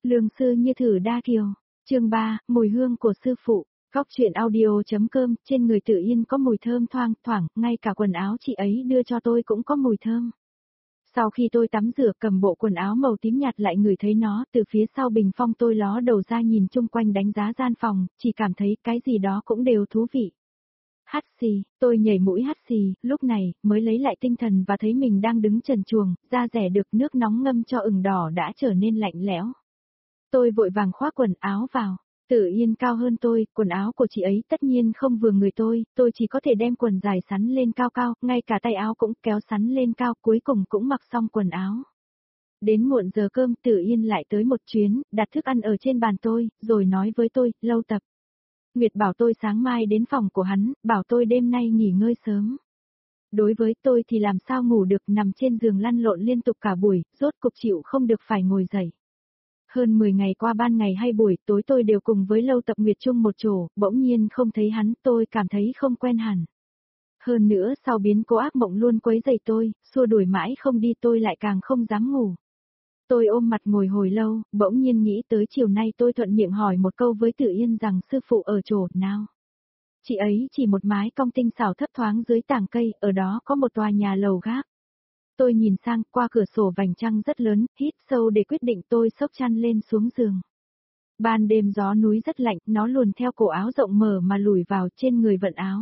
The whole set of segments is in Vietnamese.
Lương sư như thử đa kiều. Chương 3, mùi hương của sư phụ. Góc truyện audio.com, trên người Tự Yên có mùi thơm thoang thoảng, ngay cả quần áo chị ấy đưa cho tôi cũng có mùi thơm. Sau khi tôi tắm rửa cầm bộ quần áo màu tím nhạt lại ngửi thấy nó, từ phía sau bình phong tôi ló đầu ra nhìn chung quanh đánh giá gian phòng, chỉ cảm thấy cái gì đó cũng đều thú vị. Hắt xì, tôi nhảy mũi hắt xì, lúc này, mới lấy lại tinh thần và thấy mình đang đứng trần truồng, da rẻ được nước nóng ngâm cho ửng đỏ đã trở nên lạnh lẽo. Tôi vội vàng khoác quần áo vào. Tự Yên cao hơn tôi, quần áo của chị ấy tất nhiên không vừa người tôi chỉ có thể đem quần dài sắn lên cao cao, ngay cả tay áo cũng kéo sắn lên cao, cuối cùng cũng mặc xong quần áo. Đến muộn giờ cơm Tự Yên lại tới một chuyến, đặt thức ăn ở trên bàn tôi, rồi nói với tôi, Lâu Tập. Nguyệt bảo tôi sáng mai đến phòng của hắn, bảo tôi đêm nay nghỉ ngơi sớm. Đối với tôi thì làm sao ngủ được, nằm trên giường lăn lộn liên tục cả buổi, rốt cục chịu không được phải ngồi dậy. Hơn 10 ngày qua ban ngày hay buổi tối tôi đều cùng với Lâu Tập Nguyệt chung một chỗ, bỗng nhiên không thấy hắn, tôi cảm thấy không quen hẳn. Hơn nữa sau biến cố ác mộng luôn quấy rầy tôi, xua đuổi mãi không đi tôi lại càng không dám ngủ. Tôi ôm mặt ngồi hồi lâu, bỗng nhiên nghĩ tới chiều nay tôi thuận miệng hỏi một câu với Tự Yên rằng sư phụ ở chỗ nào. Chị ấy chỉ một mái cong tinh xảo thấp thoáng dưới tảng cây, ở đó có một tòa nhà lầu gác. Tôi nhìn sang, qua cửa sổ vành trăng rất lớn, hít sâu để quyết định tôi xốc chăn lên xuống giường. Ban đêm gió núi rất lạnh, nó luồn theo cổ áo rộng mở mà lùi vào trên người vận áo.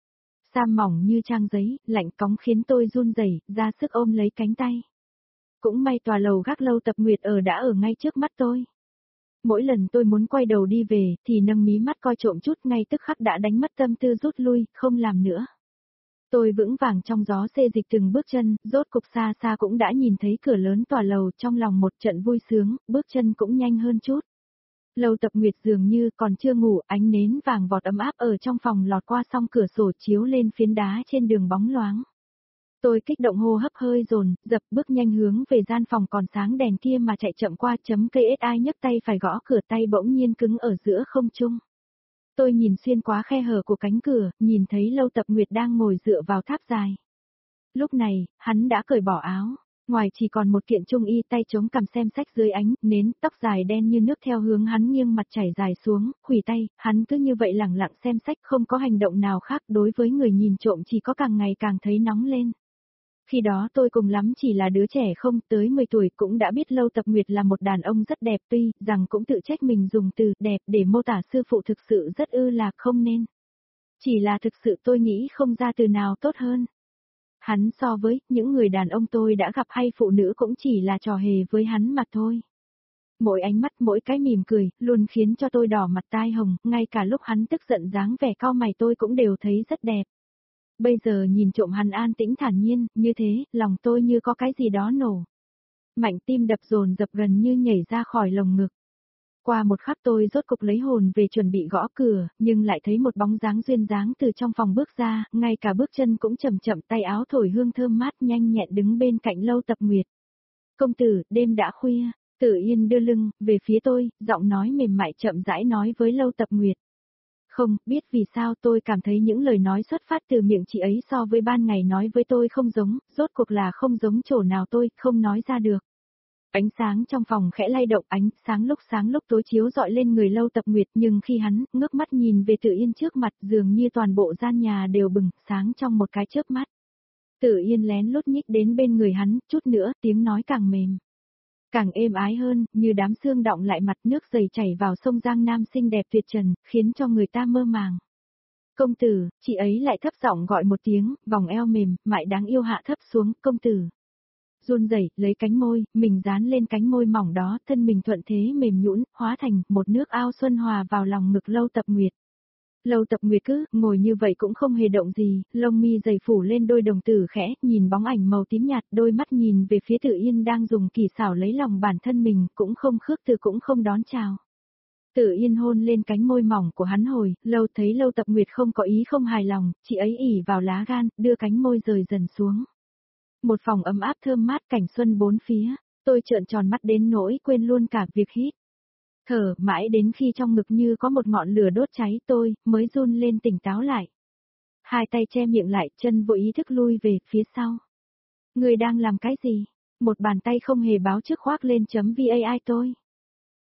Sa mỏng như trang giấy, lạnh cóng khiến tôi run rẩy, ra sức ôm lấy cánh tay. Cũng may tòa lầu gác Lâu Tập Nguyệt đã ở ngay trước mắt tôi. Mỗi lần tôi muốn quay đầu đi về, thì nâng mí mắt coi trộm chút ngay tức khắc đã đánh mất tâm tư rút lui, không làm nữa. Tôi vững vàng trong gió xê dịch từng bước chân, rốt cục xa xa cũng đã nhìn thấy cửa lớn tòa lầu, trong lòng một trận vui sướng, bước chân cũng nhanh hơn chút. Lâu Tập Nguyệt dường như còn chưa ngủ, ánh nến vàng vọt ấm áp ở trong phòng lọt qua song cửa sổ chiếu lên phiến đá trên đường bóng loáng. Tôi kích động hô hấp hơi dồn, dập bước nhanh hướng về gian phòng còn sáng đèn kia mà chạy chậm qua KSI nhấc tay phải gõ cửa tay bỗng nhiên cứng ở giữa không trung. Tôi nhìn xuyên qua khe hở của cánh cửa, nhìn thấy Lâu Tập Nguyệt đang ngồi dựa vào tháp dài. Lúc này, hắn đã cởi bỏ áo, ngoài chỉ còn một kiện trung y tay chống cằm xem sách dưới ánh nến, tóc dài đen như nước theo hướng hắn nghiêng mặt chảy dài xuống, khuỷu tay, hắn cứ như vậy lẳng lặng xem sách không có hành động nào khác đối với người nhìn trộm chỉ có càng ngày càng thấy nóng lên. Khi đó tôi cùng lắm chỉ là đứa trẻ không tới 10 tuổi cũng đã biết Lâu Tập Nguyệt là một đàn ông rất đẹp tuy rằng cũng tự trách mình dùng từ đẹp để mô tả sư phụ thực sự rất là không nên. Chỉ là thực sự tôi nghĩ không ra từ nào tốt hơn. Hắn so với những người đàn ông tôi đã gặp hay phụ nữ cũng chỉ là trò hề với hắn mà thôi. Mỗi ánh mắt mỗi cái mỉm cười luôn khiến cho tôi đỏ mặt tai hồng, ngay cả lúc hắn tức giận dáng vẻ cau mày tôi cũng đều thấy rất đẹp. Bây giờ nhìn trộm hắn an tĩnh thản nhiên, như thế, lòng tôi như có cái gì đó nổ. Mạnh tim đập dồn dập gần như nhảy ra khỏi lồng ngực. Qua một khắc tôi rốt cục lấy hồn về chuẩn bị gõ cửa, nhưng lại thấy một bóng dáng duyên dáng từ trong phòng bước ra, ngay cả bước chân cũng chậm chậm tay áo thổi hương thơm mát nhanh nhẹn đứng bên cạnh Lâu Tập Nguyệt. Công tử, đêm đã khuya, Tự Yên đưa lưng, về phía tôi, giọng nói mềm mại chậm rãi nói với Lâu Tập Nguyệt. Không, biết vì sao tôi cảm thấy những lời nói xuất phát từ miệng chị ấy so với ban ngày nói với tôi không giống, rốt cuộc là không giống chỗ nào tôi không nói ra được. Ánh sáng trong phòng khẽ lay động ánh sáng lúc tối chiếu dọi lên người Lâu Tập Nguyệt nhưng khi hắn ngước mắt nhìn về Tự Yên trước mặt dường như toàn bộ gian nhà đều bừng sáng trong một cái chớp mắt. Tự Yên lén lút nhích đến bên người hắn, chút nữa tiếng nói càng mềm. Càng êm ái hơn, như đám sương đọng lại mặt nước dày chảy vào sông Giang Nam xinh đẹp tuyệt trần, khiến cho người ta mơ màng. Công tử, chị ấy lại thấp giọng gọi một tiếng, vòng eo mềm, mại đáng yêu hạ thấp xuống, công tử. Run rẩy, lấy cánh môi, mình dán lên cánh môi mỏng đó, thân mình thuận thế mềm nhũn, hóa thành một nước ao xuân hòa vào lòng ngực Lâu Tập Nguyệt. Lâu Tập Nguyệt cứ ngồi như vậy cũng không hề động gì, lông mi dày phủ lên đôi đồng tử khẽ, nhìn bóng ảnh màu tím nhạt, đôi mắt nhìn về phía Tự Yên đang dùng kỳ xảo lấy lòng bản thân mình, cũng không khước từ cũng không đón chào. Tự Yên hôn lên cánh môi mỏng của hắn hồi, thấy Lâu Tập Nguyệt không có ý không hài lòng, chị ấy ỉ vào lá gan, đưa cánh môi rời dần xuống. Một phòng ấm áp thơm mát cảnh xuân bốn phía, tôi trợn tròn mắt đến nỗi quên luôn cả việc hít thở, mãi đến khi trong ngực như có một ngọn lửa đốt cháy tôi, mới run lên tỉnh táo lại. Hai tay che miệng lại, chân vội ý thức lui về phía sau. Người đang làm cái gì? Một bàn tay không hề báo trước khoác lên .vai tôi.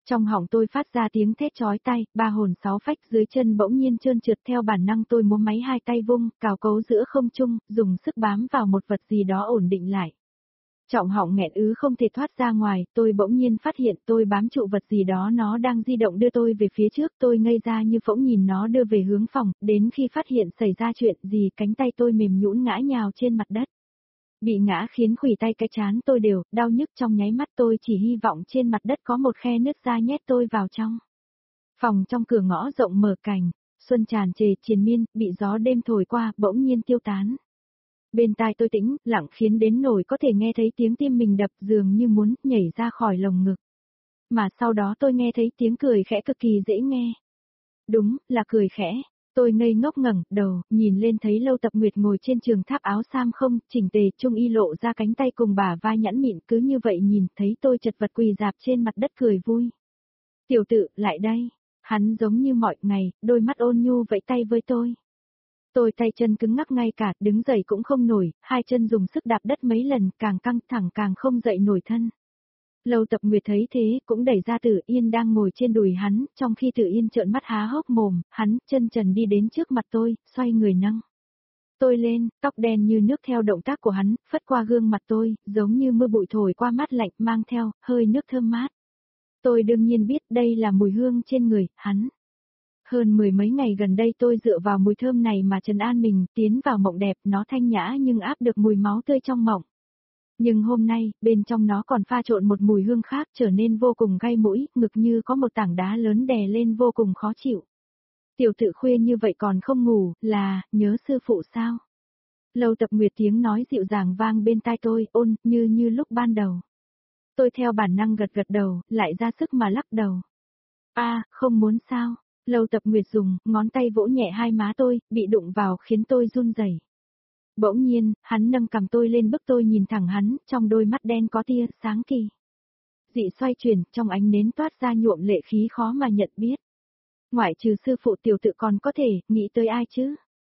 Trong họng tôi phát ra tiếng thét chói tai, ba hồn sáu phách dưới chân bỗng nhiên trơn trượt theo bản năng tôi múa máy hai tay vung, cào cấu giữa không trung, dùng sức bám vào một vật gì đó ổn định lại. Trọng họng nghẹn ứ không thể thoát ra ngoài, tôi bỗng nhiên phát hiện tôi bám trụ vật gì đó nó đang di động đưa tôi về phía trước, tôi ngây ra như phỗng nhìn nó đưa về hướng phòng, đến khi phát hiện xảy ra chuyện gì cánh tay tôi mềm nhũn ngã nhào trên mặt đất. Bị ngã khiến khuỷu tay cái trán tôi đều, đau nhức trong nháy mắt tôi chỉ hy vọng trên mặt đất có một khe nứt ra nhét tôi vào trong. Phòng trong cửa ngõ rộng mở cành, xuân tràn trề triền miên, bị gió đêm thổi qua, bỗng nhiên tiêu tán. Bên tai tôi tĩnh, lặng khiến đến nỗi có thể nghe thấy tiếng tim mình đập dường như muốn nhảy ra khỏi lồng ngực. Mà sau đó tôi nghe thấy tiếng cười khẽ cực kỳ dễ nghe. Đúng, là cười khẽ. Tôi ngây ngốc ngẩng đầu, nhìn lên thấy Lâu Tập Nguyệt ngồi trên trường tháp áo sam không, chỉnh tề, trung y lộ ra cánh tay cùng bả vai nhẵn mịn, cứ như vậy nhìn thấy tôi chật vật quỳ dạp trên mặt đất cười vui. Tiểu tự, lại đây. Hắn giống như mọi ngày, đôi mắt ôn nhu vẫy tay với tôi. Tôi tay chân cứng ngắc ngay cả, đứng dậy cũng không nổi, hai chân dùng sức đạp đất mấy lần, càng căng thẳng càng không dậy nổi thân. Lâu Tập Nguyệt thấy thế, cũng đẩy ra Tử Yên đang ngồi trên đùi hắn, trong khi Tử Yên trợn mắt há hốc mồm, hắn chân trần đi đến trước mặt tôi, xoay người nâng tôi lên, tóc đen như nước theo động tác của hắn, phất qua gương mặt tôi, giống như mưa bụi thổi qua mát lạnh, mang theo hơi nước thơm mát. Tôi đương nhiên biết đây là mùi hương trên người hắn. Hơn mười mấy ngày gần đây tôi dựa vào mùi thơm này mà trấn an mình, tiến vào mộng đẹp, nó thanh nhã nhưng áp được mùi máu tươi trong mộng. Nhưng hôm nay, bên trong nó còn pha trộn một mùi hương khác trở nên vô cùng gay mũi, ngực như có một tảng đá lớn đè lên vô cùng khó chịu. Tiểu tự khuya như vậy còn không ngủ, là, nhớ sư phụ sao? Lâu Tập Nguyệt tiếng nói dịu dàng vang bên tai tôi, ôn, như lúc ban đầu. Tôi theo bản năng gật gật đầu, lại ra sức mà lắc đầu. Không muốn sao? Lâu Tập Nguyệt dùng ngón tay vỗ nhẹ hai má tôi, bị đụng vào khiến tôi run rẩy. Bỗng nhiên, hắn nâng cằm tôi lên bức tôi nhìn thẳng hắn, trong đôi mắt đen có tia sáng kỳ dị xoay chuyển, trong ánh nến toát ra nhuộm lệ khí khó mà nhận biết. Ngoại trừ sư phụ tiểu tự còn có thể, nghĩ tới ai chứ?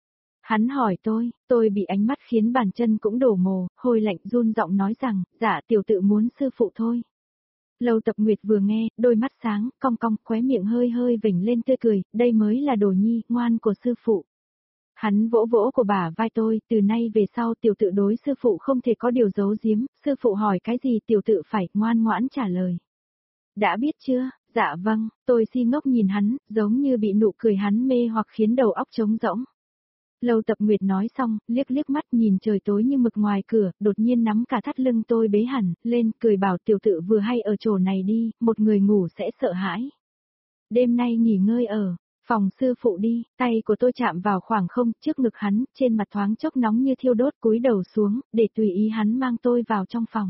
Hắn hỏi tôi bị ánh mắt khiến bàn chân cũng đổ mồ, hôi lạnh run giọng nói rằng, dạ tiểu tự muốn sư phụ thôi. Lâu Tập Nguyệt vừa nghe, đôi mắt sáng, cong cong, khóe miệng hơi hơi vểnh lên tươi cười, đây mới là đồ nhi, ngoan của sư phụ. Hắn vỗ vỗ của bả vai tôi, từ nay về sau tiểu tự đối sư phụ không thể có điều giấu giếm, sư phụ hỏi cái gì tiểu tự phải ngoan ngoãn trả lời. Đã biết chưa? Dạ vâng, tôi si ngốc nhìn hắn, giống như bị nụ cười hắn mê hoặc khiến đầu óc trống rỗng. Lâu Tập Nguyệt nói xong, liếc liếc mắt nhìn trời tối như mực ngoài cửa, đột nhiên nắm cả thắt lưng tôi bế hẳn, lên, cười bảo tiểu tự vừa hay ở chỗ này đi, một người ngủ sẽ sợ hãi. Đêm nay nghỉ ngơi ở phòng sư phụ đi, tay của tôi chạm vào khoảng không, trước ngực hắn, trên mặt thoáng chốc nóng như thiêu đốt cúi đầu xuống, để tùy ý hắn mang tôi vào trong phòng.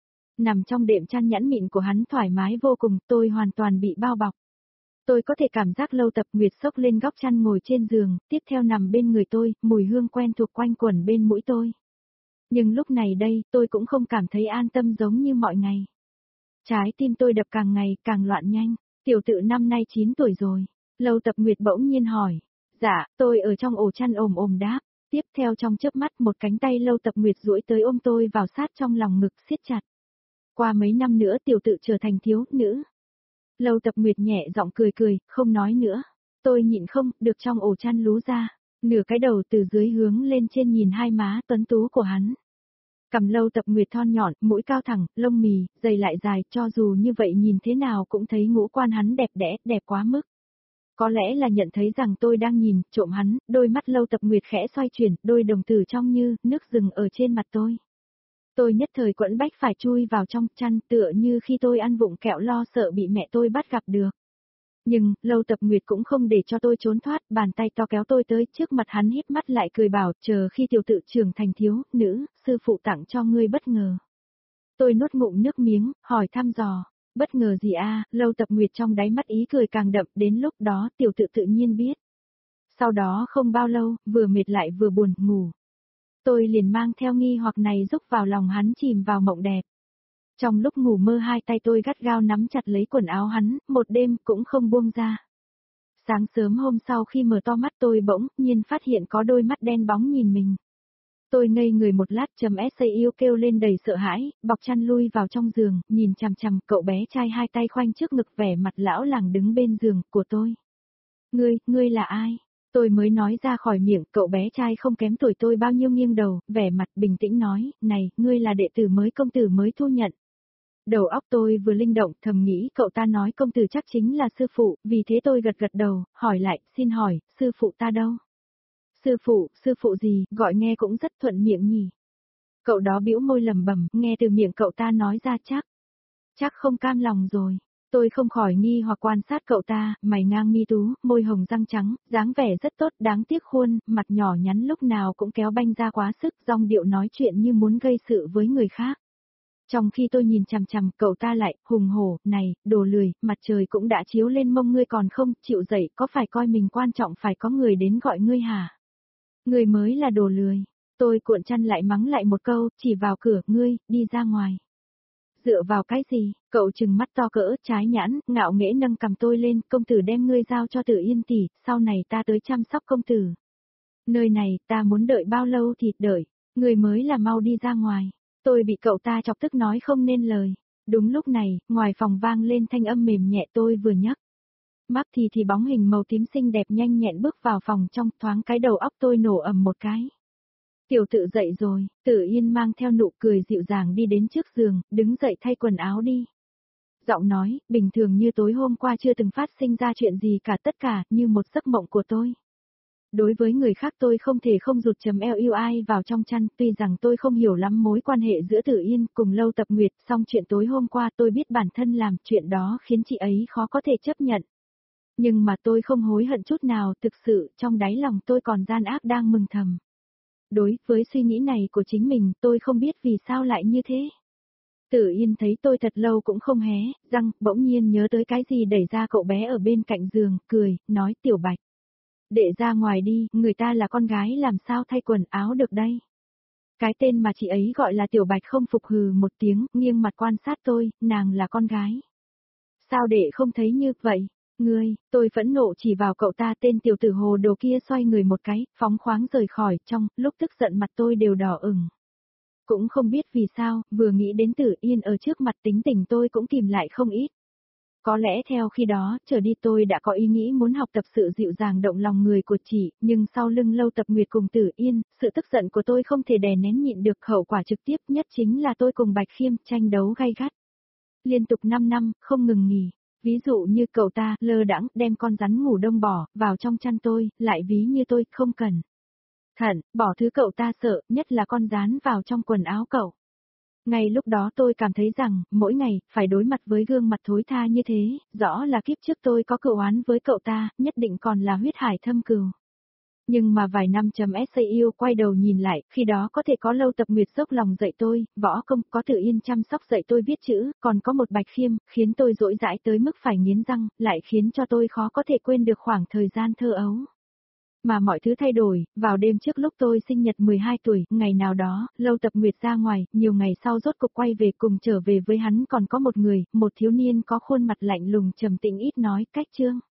Nằm trong đệm chăn nhẵn mịn của hắn thoải mái vô cùng, tôi hoàn toàn bị bao bọc. Tôi có thể cảm giác Lâu Tập Nguyệt xốc lên góc chăn ngồi trên giường, tiếp theo nằm bên người tôi, mùi hương quen thuộc quanh quẩn bên mũi tôi. Nhưng lúc này đây, tôi cũng không cảm thấy an tâm giống như mọi ngày. Trái tim tôi đập càng ngày càng loạn nhanh, tiểu tự năm nay 9 tuổi rồi. Lâu Tập Nguyệt bỗng nhiên hỏi. Dạ, tôi ở trong ổ chăn ồm ồm đáp. Tiếp theo trong chớp mắt một cánh tay Lâu Tập Nguyệt duỗi tới ôm tôi vào sát trong lòng ngực siết chặt. Qua mấy năm nữa tiểu tự trở thành thiếu nữ. Lâu Tập Nguyệt nhẹ giọng cười, không nói nữa. Tôi nhịn không được trong ổ chăn lú ra, nửa cái đầu từ dưới hướng lên trên nhìn hai má tuấn tú của hắn. Cằm Lâu Tập Nguyệt thon nhọn, mũi cao thẳng, lông mì, dày lại dài, cho dù như vậy nhìn thế nào cũng thấy ngũ quan hắn đẹp đẽ, đẹp quá mức. Có lẽ là nhận thấy rằng tôi đang nhìn, trộm hắn, đôi mắt Lâu Tập Nguyệt khẽ xoay chuyển, đôi đồng tử trong như, nước rừng ở trên mặt tôi. Tôi nhất thời quẫn bách phải chui vào trong chăn tựa như khi tôi ăn vụng kẹo lo sợ bị mẹ tôi bắt gặp được. Nhưng, Lâu Tập Nguyệt cũng không để cho tôi trốn thoát, bàn tay to kéo tôi tới trước mặt hắn híp mắt lại cười bảo, chờ khi tiểu tự trưởng thành thiếu, nữ, sư phụ tặng cho ngươi bất ngờ. Tôi nuốt ngụm nước miếng, hỏi thăm dò, bất ngờ gì Lâu Tập Nguyệt trong đáy mắt ý cười càng đậm, đến lúc đó tiểu tự tự nhiên biết. Sau đó không bao lâu, vừa mệt lại vừa buồn, ngủ. Tôi liền mang theo nghi hoặc này rúc vào lòng hắn chìm vào mộng đẹp. Trong lúc ngủ mơ hai tay tôi gắt gao nắm chặt lấy quần áo hắn, một đêm cũng không buông ra. Sáng sớm hôm sau khi mở to mắt tôi bỗng nhiên phát hiện có đôi mắt đen bóng nhìn mình. Tôi ngây người một lát yêu kêu lên đầy sợ hãi, bọc chăn lui vào trong giường, nhìn chằm chằm cậu bé trai hai tay khoanh trước ngực vẻ mặt lão làng đứng bên giường của tôi. Ngươi là ai? Tôi mới nói ra khỏi miệng, cậu bé trai không kém tuổi tôi bao nhiêu nghiêng đầu, vẻ mặt bình tĩnh nói, này, ngươi là đệ tử mới công tử mới thu nhận. Đầu óc tôi vừa linh động, thầm nghĩ cậu ta nói công tử chắc chính là sư phụ, vì thế tôi gật gật đầu, hỏi lại, xin hỏi, sư phụ ta đâu? Sư phụ gì, gọi nghe cũng rất thuận miệng nhỉ. Cậu đó bĩu môi lẩm bẩm, nghe từ miệng cậu ta nói ra chắc không cam lòng rồi. Tôi không khỏi nghi hoặc quan sát cậu ta, mày ngang mi tú, môi hồng răng trắng, dáng vẻ rất tốt, đáng tiếc khuôn, mặt nhỏ nhắn lúc nào cũng kéo banh ra quá sức, dong điệu nói chuyện như muốn gây sự với người khác. Trong khi tôi nhìn chằm chằm, cậu ta lại, hùng hổ, này, đồ lười, mặt trời cũng đã chiếu lên mông ngươi còn không, chịu dậy, có phải coi mình quan trọng phải có người đến gọi ngươi hả? Ngươi mới là đồ lười. Tôi cuộn chăn lại mắng lại một câu, chỉ vào cửa, ngươi, đi ra ngoài. Dựa vào cái gì? Cậu trừng mắt to cỡ, trái nhãn, ngạo nghễ nâng cầm tôi lên, công tử đem ngươi giao cho Tử Yên tỷ, sau này ta tới chăm sóc công tử. Nơi này, ta muốn đợi bao lâu thì đợi, ngươi mới là mau đi ra ngoài. Tôi bị cậu ta chọc tức nói không nên lời. Đúng lúc này, ngoài phòng vang lên thanh âm mềm nhẹ tôi vừa nhắc. Mắt thì bóng hình màu tím xinh đẹp nhanh nhẹn bước vào phòng trong, thoáng cái đầu óc tôi nổ ầm một cái. Tiểu tự dậy rồi, Tử Yên mang theo nụ cười dịu dàng đi đến trước giường, đứng dậy thay quần áo đi. Giọng nói, bình thường như tối hôm qua chưa từng phát sinh ra chuyện gì cả, tất cả như một giấc mộng của tôi. Đối với người khác tôi không thể không rụt eo yêu ai vào trong chăn, tuy rằng tôi không hiểu lắm mối quan hệ giữa Tử Yên cùng Lâu Tập Nguyệt, song chuyện tối hôm qua tôi biết bản thân làm chuyện đó khiến chị ấy khó có thể chấp nhận. Nhưng mà tôi không hối hận chút nào, thực sự trong đáy lòng tôi còn gian ác đang mừng thầm. Đối với suy nghĩ này của chính mình tôi không biết vì sao lại như thế. Tử Yên thấy tôi thật lâu cũng không hé răng, bỗng nhiên nhớ tới cái gì đẩy ra cậu bé ở bên cạnh giường, cười, nói Tiểu Bạch. Để ra ngoài đi, người ta là con gái làm sao thay quần áo được đây. Cái tên mà chị ấy gọi là Tiểu Bạch không phục hừ một tiếng, nghiêng mặt quan sát tôi, nàng là con gái. Sao để không thấy như vậy? Ngươi, tôi phẫn nộ chỉ vào cậu ta, tên tiểu tử hồ đồ kia xoay người một cái, phóng khoáng rời khỏi, trong lúc tức giận mặt tôi đều đỏ ửng. Cũng không biết vì sao, vừa nghĩ đến Tử Yên ở trước mặt tính tình tôi cũng kìm lại không ít. Có lẽ theo khi đó, trở đi tôi đã có ý nghĩ muốn học tập sự dịu dàng động lòng người của chị, nhưng sau lưng Lâu Tập Nguyệt cùng Tử Yên, sự tức giận của tôi không thể đè nén nhịn được, hậu quả trực tiếp nhất chính là tôi cùng Bạch Khiêm tranh đấu gay gắt. Liên tục 5 năm, không ngừng nghỉ. Ví dụ như cậu ta lơ đãng đem con rắn ngủ đông bỏ vào trong chăn tôi, lại ví như tôi không cần thận, bỏ thứ cậu ta sợ, nhất là con rán vào trong quần áo cậu. Ngay lúc đó tôi cảm thấy rằng, mỗi ngày, phải đối mặt với gương mặt thối tha như thế, rõ là kiếp trước tôi có cựu oán với cậu ta, nhất định còn là huyết hải thâm cừu. Nhưng mà vài năm yêu quay đầu nhìn lại, khi đó có thể có Lâu Tập Nguyệt dốc lòng dạy tôi, võ công, có Tử Yên chăm sóc dạy tôi viết chữ, còn có một Bạch Khiêm, khiến tôi dỗi dãi tới mức phải nghiến răng, lại khiến cho tôi khó có thể quên được khoảng thời gian thơ ấu. Mà mọi thứ thay đổi, vào đêm trước lúc tôi sinh nhật 12 tuổi, ngày nào đó, Lâu Tập Nguyệt ra ngoài, nhiều ngày sau rốt cục quay về, cùng trở về với hắn còn có một người, một thiếu niên có khuôn mặt lạnh lùng trầm tĩnh ít nói, cách Trương.